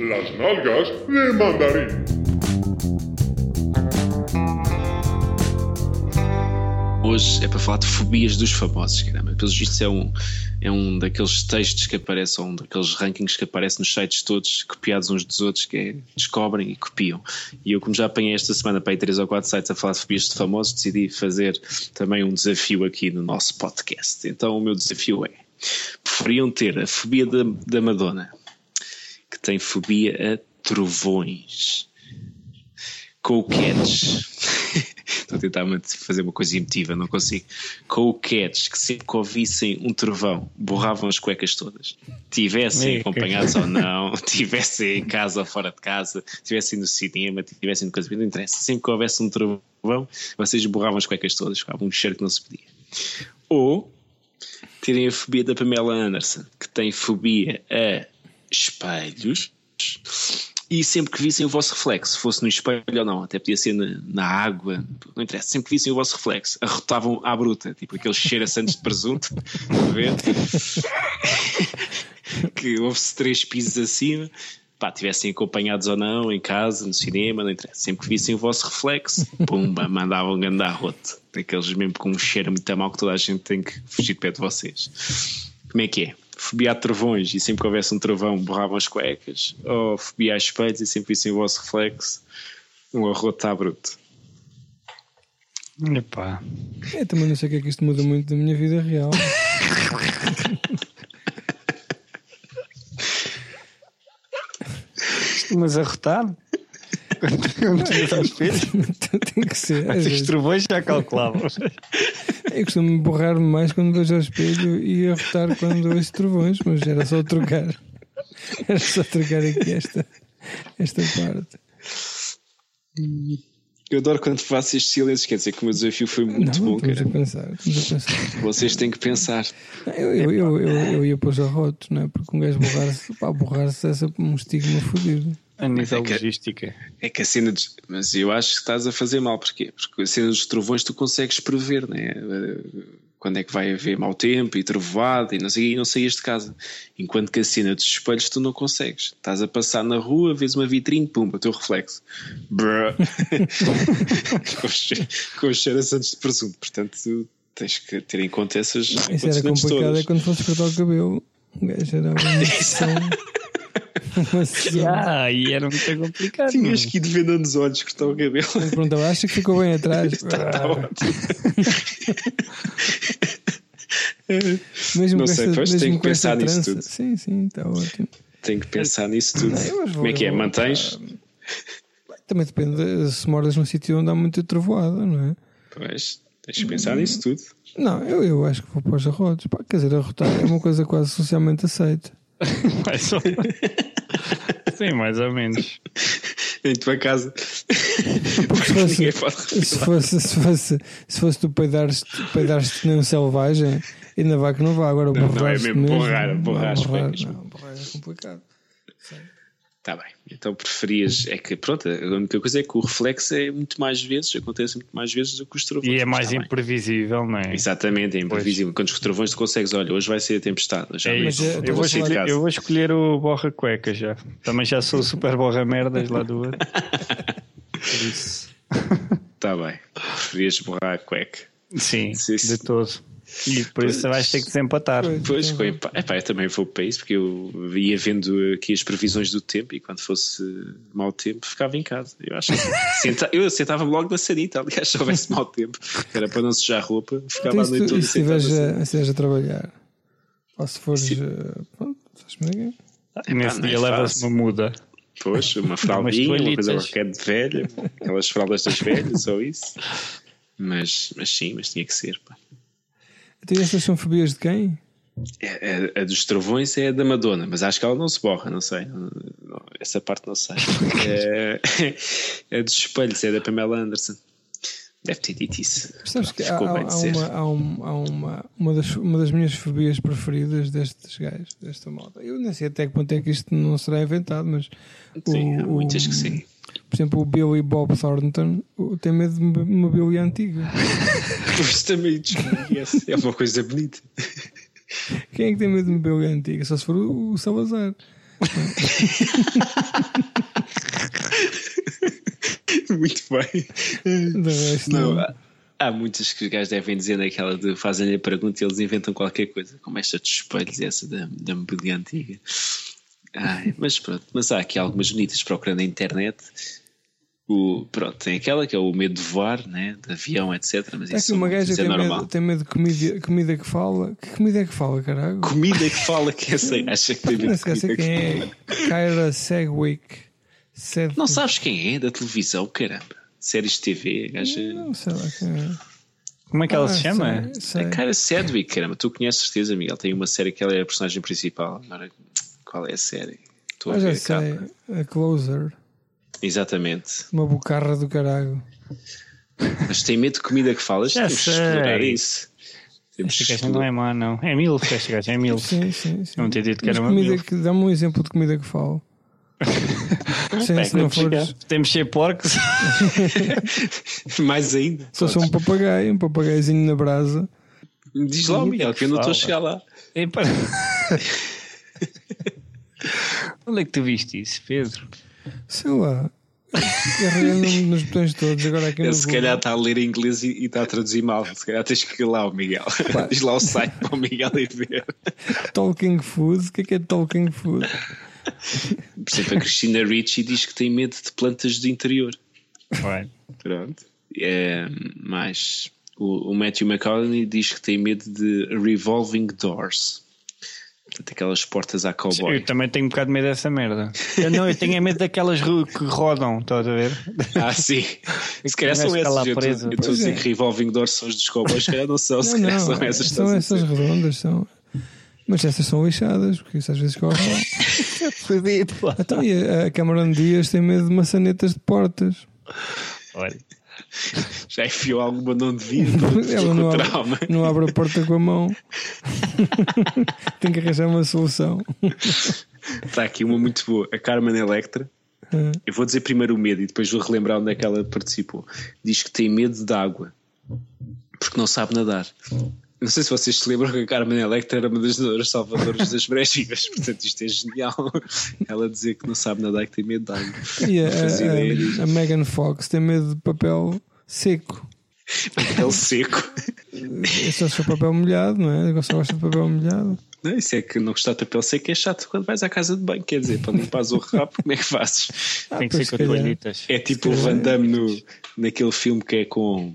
Las nalgas de mandarín. Hoje é para falar de fobias dos famosos, caramba. Pelos vistos é um daqueles textos que aparecem, um daqueles rankings que aparecem nos sites todos, copiados uns dos outros, que é, descobrem e copiam. E eu, como já apanhei esta semana para aí 3 ou 4 sites a falar de fobias de famosos, decidi fazer também um desafio aqui no nosso podcast. Então o meu desafio é: preferiam ter a fobia da Madonna, que tem fobia a trovões, com o Cats. Estou a tentar fazer uma coisa emotiva, não consigo. Com o Cats, que sempre que ouvissem um trovão borravam as cuecas todas, tivessem acompanhados ou não, tivessem em casa ou fora de casa, tivessem no cinema, tivessem no casamento, não interessa. Sempre que houvesse um trovão, vocês borravam as cuecas todas, ficava um cheiro que não se podia. Ou terem a fobia da Pamela Anderson, que tem fobia a espelhos, e sempre que vissem o vosso reflexo, fosse no espelho ou não, até podia ser na água, não interessa, sempre que vissem o vosso reflexo, arrotavam à bruta, tipo aquele cheiro a Santos de presunto, a ver? Que houve-se 3 pisos acima, pá, tivessem acompanhados ou não, em casa, no cinema, não interessa, sempre que vissem o vosso reflexo, pumba, mandavam um grande arroto, daqueles mesmo com um cheiro muito mal que toda a gente tem que fugir de perto de vocês. Como é que é? Fobia a trovões e sempre que houvesse um trovão borravam as cuecas, ou fobia a espelhos e sempre vissem o vosso reflexo, um arroto à bruto? Epá. Eu também não sei o que é que isto muda muito da minha vida real. Costumas arrotar? Quando tiras ao espelho? Tem que ser. Os trovões já calculavam. Eu costumo borrar-me mais quando vejo ao espelho e arrotar quando ouço trovões, mas era só trocar. Era só trocar aqui esta parte. Eu adoro quando faço estes silêncios, quer dizer que o meu desafio foi muito bom, cara. Estamos a pensar. Vocês têm que pensar. Eu ia para os arrotos, não é? Porque um gajo borrar-se é sempre um estigma fodido. A nível logística. É que a cena mas eu acho que estás a fazer mal. Porquê? Porque a cena dos trovões tu consegues prever, não é? Quando é que vai haver mau tempo e trovoada e não saías de casa. Enquanto que a cena dos espelhos tu não consegues. Estás a passar na rua, vês uma vitrine, pumba, o teu reflexo. Com os cheiros antes de presunto. Portanto, tu tens que ter em conta essas condições todas. Isso era complicado, todas. É quando fosse cortar o cabelo. O gajo era e era muito complicado. Tinhas que ir de venda nos olhos, cortar o cabelo. Pronto, acho que ficou bem atrás. Está ótimo. Mesmo não sei, pois tenho que pensar nisso tudo. Sim, está ótimo. Tenho que pensar nisso tudo. Como é que é? Mantens? Também depende se moras num sítio onde há muita trovoada, não é? Pois, tens que pensar nisso tudo. Não, eu acho que vou para os arrotos. Quer dizer, arrotar é uma coisa quase socialmente aceita. Mais ou menos. Sim, mais ou menos. Em tua casa. Se fosse tu peidares-te nem um selvagem, ainda vai que não vá. Agora não é mesmo borrar borrar é complicado. Está bem, então preferias, é que pronto, a única coisa é que o reflexo é muito mais vezes, acontece muito mais vezes do que os trovões. E é mais imprevisível, não é? Exatamente, é imprevisível. Quando os trovões tu consegues, olha, hoje vai ser a tempestade. Eu vou escolher o borra cueca já. Também já sou super borra merdas lá do outro. Por isso. Está bem, preferias borrar a cueca? Sim, de todo. E por isso vais ter que desempatar. Pois, eu também vou para isso, porque eu ia vendo aqui as previsões do tempo e quando fosse mau tempo ficava em casa. Eu acho que eu sentava-me logo na sanita, aliás, se houvesse mau tempo, era para não sujar roupa, ficava a noite toda. E se estiveres a trabalhar? Ou se fores. Pronto, nesse dia leva-se uma muda. Pois, uma fraldinha, uma coisa qualquer de velha, aquelas fraldas das velhas ou isso. Mas sim, tinha que ser, pá. Então essas são fobias de quem? A dos trovões é a da Madonna, mas acho que ela não se borra, não sei. Essa parte não sei. A dos espelhos é da Pamela Anderson. Deve ter dito isso. Sabes que há uma das minhas fobias preferidas destes gajos, desta moda. Eu nem sei até que ponto é que isto não será inventado, mas sim, há muitas que sim. Por exemplo, o Billy Bob Thornton tem medo de uma Billy antiga. Pois também desconhece. É uma coisa bonita. Quem é que tem medo de uma Billy antiga? Só se for o Salazar. Muito bem. De resto, não. Há muitas que os gajos devem dizer naquela de fazem-lhe a pergunta e eles inventam qualquer coisa, como esta dos espelhos e essa da mobília antiga. Mas pronto, mas há aqui algumas bonitas procurando na internet. Pronto, tem aquela que é o medo de voar, né? De avião, etc. Mas é isso que uma gaja é normal. tem medo de comida que fala. Que comida é que fala, caralho? Comida que fala, que essa acha que tem medo de comida que quem é? Kyra Sedgwick. Não sabes quem é da televisão, caramba? Séries de TV, gaja. Não sei lá quem é. Como é que ela se chama? Sei. A Kyra Sedgwick, caramba. Tu conheces certeza, Miguel. Tem uma série que ela é a personagem principal. Agora, qual é a série? Estou a ver a capa. A Closer. Exatamente. Uma bocarra do caralho. Mas tem medo de comida que falas? Já Temos que explorar isso. Esta gaja não é má, não. É milf, esta gaja é milf. Sim. Não te dito que mas era uma milf. Dá-me um exemplo de comida que falo. Se não fores... Temos de ser porcos. Mais ainda. Só sou um papagaiozinho na brasa. Diz lá, Miguel, que eu não estou a chegar lá. Onde é que tu viste isso, Pedro? Sei lá. Carregando nos botões todos. Agora aqui se calhar está a ler inglês e está a traduzir mal. Se calhar tens que ir lá, o Miguel. Diz lá o site para o Miguel ir ver. Talking Food. O que é Talking Food? Por exemplo, a Christina Ricci diz que tem medo de plantas do interior. Pronto. Mas o Matthew McConaughey diz que tem medo de revolving doors. Portanto, aquelas portas à cowboy. Eu também tenho um bocado de medo dessa merda. Eu tenho medo daquelas que rodam, estás a ver? Sim. Se calhar são essas. Eu estou a dizer que revolving doors são os dos cowboys, se calhar não são. Se calhar são essas. São essas redondas, são. Mas essas são lixadas, porque isso às vezes corre mal. Então, e a Cameron Diaz tem medo de maçanetas de portas. Olha. Já enfiou alguma não devia. Ela não abre a porta com a mão. Tem que arranjar uma solução. Está aqui uma muito boa. A Carmen Electra. Eu vou dizer primeiro o medo e depois vou relembrar onde é que ela participou. Diz que tem medo de água porque não sabe nadar. Não sei se vocês se lembram que a Carmen Electra era uma das nadoras salvadoras das marés vivas. Portanto, isto é genial. Ela dizer que não sabe nadar e que tem medo de água. E a Megan Fox tem medo de papel seco. Papel seco? É só papel molhado, não é? Só gosta de papel molhado. Não, isso é que não gostar de papel seco é chato quando vais à casa de banho. Quer dizer, para limpares o rabo, como é que fazes? Tem que ser com toalhitas. É tipo o Van Damme naquele filme que é com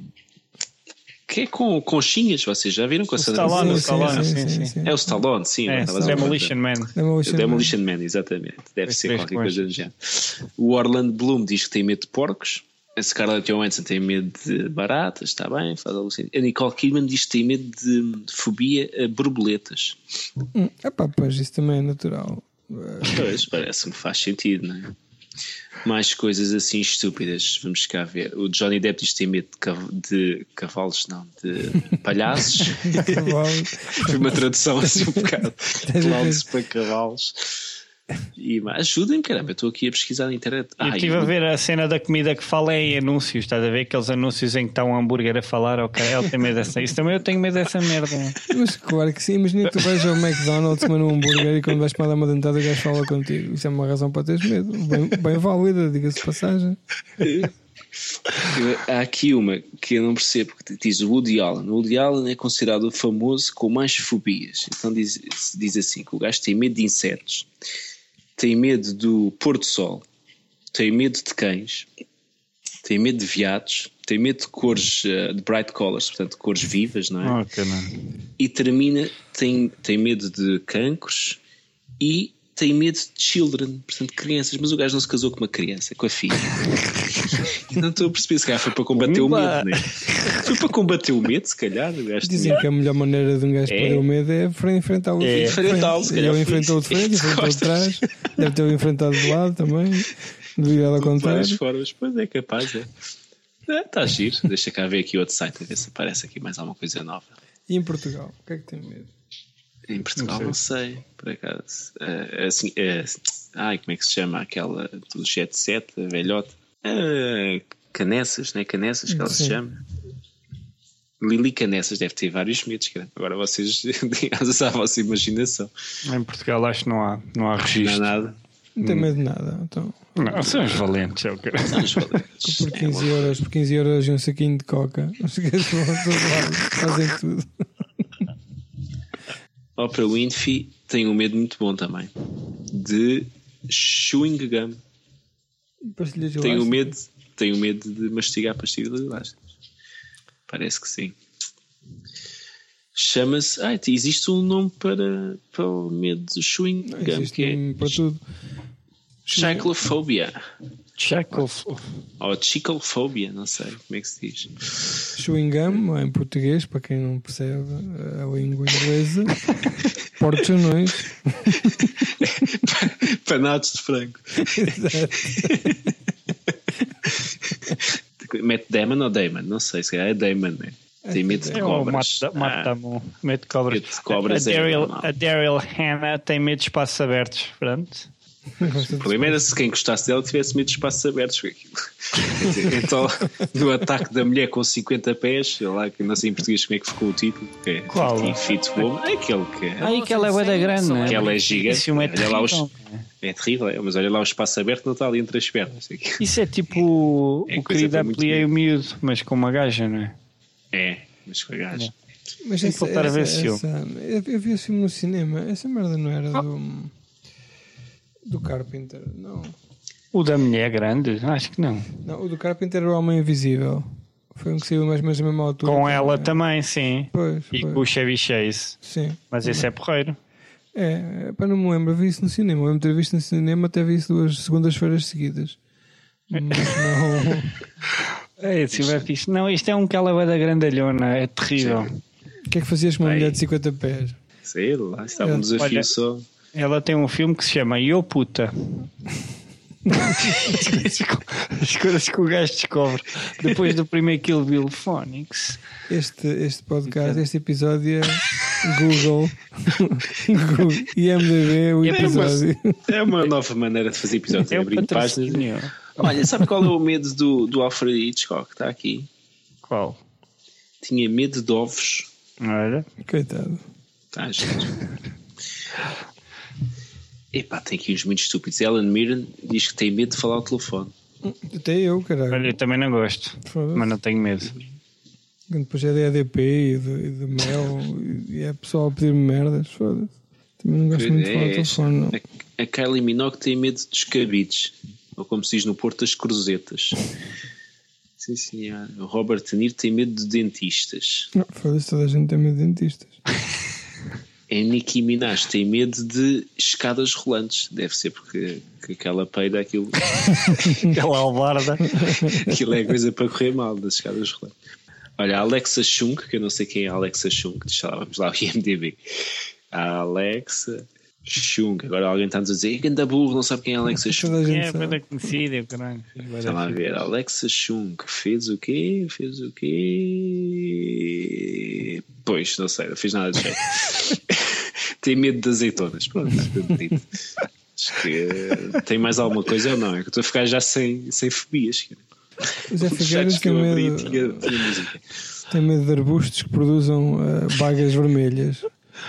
conchinhas, vocês já viram com a Stallone, sim. É o Stallone, sim. Demolition Man. Demolition Man, exatamente. Deve ser qualquer coisa do género. O Orlando Bloom diz que tem medo de porcos. A Scarlett Johansson tem medo de baratas, está bem, faz algo assim. A Nicole Kidman diz que tem medo de fobia a borboletas. Pois isso também é natural. Pois, parece-me que faz sentido, não é? Mais coisas assim estúpidas, vamos cá ver. O Johnny Depp diz que tem medo de cavalos, não, de palhaços. Foi uma tradução assim um bocado de para cavalos. Ajudem-me, caramba, eu estou aqui a pesquisar na internet. Eu estive a ver a cena da comida que fala em anúncios, estás a ver aqueles anúncios em que está um hambúrguer a falar, ok, ele tem medo dessa. Isso também eu tenho medo dessa merda. Mas claro que sim, imagina que tu vais ao McDonald's comer um hambúrguer e quando vais para dar uma dentada o gajo fala contigo. Isso é uma razão para teres medo, bem válida, diga-se de passagem. Há aqui uma que eu não percebo, que diz o Woody Allen. O Woody Allen é considerado o famoso com mais fobias. Então diz assim, que o gajo tem medo de insetos, tem medo do pôr do sol, tem medo de cães, tem medo de veados, tem medo de cores, de bright colors, portanto cores vivas, não é? E termina, tem medo de cancros e tem medo de children, portanto crianças, mas o gajo não se casou com uma criança, com a filha. Não estou a perceber, se calhar foi para combater o medo, né? Foi para combater o medo, se calhar. Dizem que a melhor maneira de um gajo perder o medo é enfrentá-lo. Enfrentá-lo, se calhar. Ele enfrentou de frente, enfrentou de trás, deve ter enfrentado de lado também, de virado ao contrário. De várias formas, pois é capaz, está giro. Deixa cá ver aqui outro site, a ver se aparece aqui mais alguma coisa nova. E em Portugal, o que é que tem medo? Em Portugal não sei, por acaso. Como é que se chama aquela do Jet Set, a velhota? Canessas, não é? Canessas que ela se chama. Lilica nessas deve ter vários medos, cara. Agora vocês asas à vossa imaginação. Em Portugal acho que não há registro. Não há nada. Não tem medo de nada. Então, Não, são os valentes, é o que. São os valentes. por 15 euros e um saquinho de coca. Os gajos vão a todo lado, fazem tudo. Oprah Winfrey tem um medo muito bom também. De chewing gum. Pastilhas Tenho medo de mastigar pastilhas elásticas. Parece que sim. Chama-se... existe um nome para o medo de chewing gum. Existe um para tudo. Chiclofobia. Ou chiclofobia, não sei como é que se diz. Chewing gum, em português, para quem não percebe a língua inglesa. Porcos anões. Panados de frango. Exato. Matt Damon ou Damon? Não sei, se é Damon, né? Tem medo de cobras. Medo de cobras. Medo de cobras a Daryl Hannah tem medo de espaços abertos. Pronto. O problema era se quem gostasse dela tivesse medo de espaços abertos. Então, no ataque da mulher com 50 pés, sei lá, que não sei em português como é que ficou o título. Qual? Feet Woman. Aquele que é. Que ela é bué da grande, não é? Que ela é gigante. Olha lá é terrível, mas olha lá o espaço aberto não está ali entre as pernas. Isso é tipo o querido Ampliei o miúdo, mas com uma gaja, não é? É, mas com a gaja. Mas tem que voltar a ver esse filme. Eu vi esse filme no cinema. Essa merda não era do Carpenter, não. O da mulher grande? Acho que não. Não, o do Carpenter era o Homem Invisível. Foi um que saiu mais ou menos na mesma altura. Com ela também, sim. Pois. Com o Chevy Chase. Sim. Mas esse é porreiro. Para não me lembro, vi isso no cinema. Eu lembro de ter visto no cinema, até vi isso 2 segundas-feiras seguidas. Mas não. Esse é fixe. Não, isto é um que ela é da grandalhona, é terrível. O que é que fazias com uma mulher de 50 pés? Sei lá, estava um desafio só. Ela tem um filme que se chama Yo Puta. As coisas que o gajo descobre depois do primeiro Kill Bill Phonics. Este podcast, este episódio é Google IMDb, o episódio. É uma nova maneira de fazer episódios. Abrir páginas. Olha, sabe qual é o medo do Alfred Hitchcock? Está aqui. Qual? Tinha medo de ovos. Olha. Coitado. Tá, gente. Epá, tem aqui uns muito estúpidos. Ellen Mirren diz que tem medo de falar ao telefone. Até eu, caralho. Olha, eu também não gosto. Mas não tenho medo. Depois é de EDP e de mel e é pessoal a pedir-me merdas. Foda-se. Também não gosto muito de falar ao telefone, não. A Kylie Minogue tem medo dos cabides. Ou como se diz no Porto, das cruzetas. Sim, senhor. O Robert De Niro tem medo de dentistas. Não, foda-se, toda a gente tem medo de dentistas. A Nicki Minaj tem medo de escadas rolantes. Deve ser porque aquela peida aquilo. Aquela albarda. Aquilo é coisa para correr mal das escadas rolantes. Olha, a Alexa Chung, que eu não sei quem é a Alexa Chung, vamos lá, o IMDb. A Alexa Chung. Agora alguém está-nos a dizer, ganda burro, não sabe quem é a Alexa Chung. É, foi da conhecida, caralho. Está lá a ver, a Alexa Chung fez o quê? Pois, não sei, não fiz nada de jeito. Tem medo de azeitonas. Pronto, está bonito. Acho que tem mais alguma coisa ou não? É que eu estou a ficar já sem fobias. O Zé Figueiras tem medo. Tem medo de arbustos que produzam bagas vermelhas.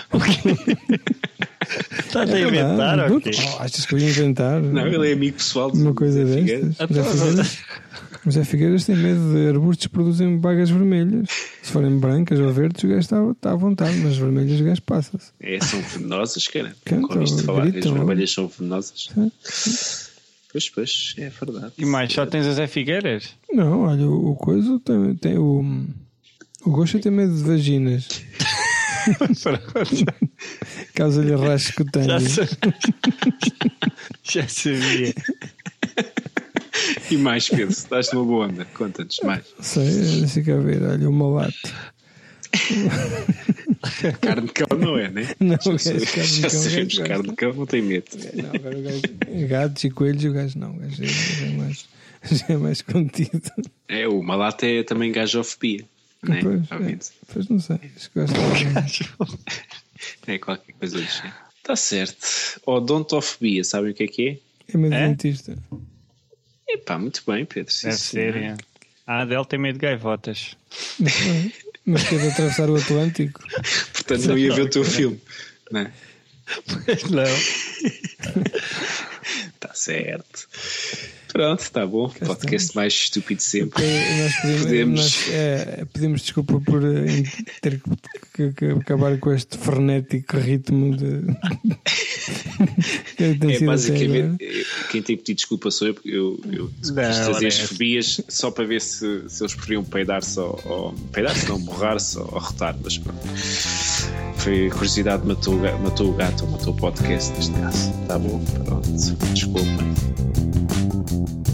Estás a inventar? Não, achas que eu ia inventar? Não, ele é amigo pessoal de uma coisa destas. O Zé Figueiras tem medo de arbustos que produzem bagas vermelhas. Se forem brancas ou verdes, o gajo está à vontade, mas vermelhas o gajo passa-se. São venenosas, cara. Nunca ouviste falar que as vermelhas são venenosas? Pois, é verdade. E mais, só tens a Zé Figueiras? Não, olha, o coisa tem o Gosta tem medo de vaginas. Causa-lhe rasgo cutâneo. Já sabia. E mais, Pedro, estás numa boa onda, conta-nos mais. Sei, deixa cá ver, olha, o malato. Carne de cão não é, né? Não, já sabemos, carne de cão não tem medo. Não, agora o gajo, gatos e coelhos, o gajo não, o gajo já é mais contido. O malato é também gajofobia, não é? Pois não sei, acho que gosto é qualquer coisa do género. Está certo. Odontofobia, sabem o que é? É medo de dentista. Epá, muito bem, Pedro. Deve ser, é. A Adele tem medo de gaivotas. Mas quer atravessar o Atlântico? Portanto, não ia ver o teu filme, não é? Pois não. Está certo. Pronto, está bom. Podcast mais estúpido sempre. Nós pedimos desculpa por ter que acabar com este frenético ritmo de. Basicamente, quem tem que pedir desculpa sou eu, porque eu quis trazer as fobias só para ver se eles preferiam peidar-se ou peidar-se, não, borrar-se ou rotar, mas pronto. Foi curiosidade, matou o gato, ou matou o podcast neste caso. Está bom, pronto, desculpa.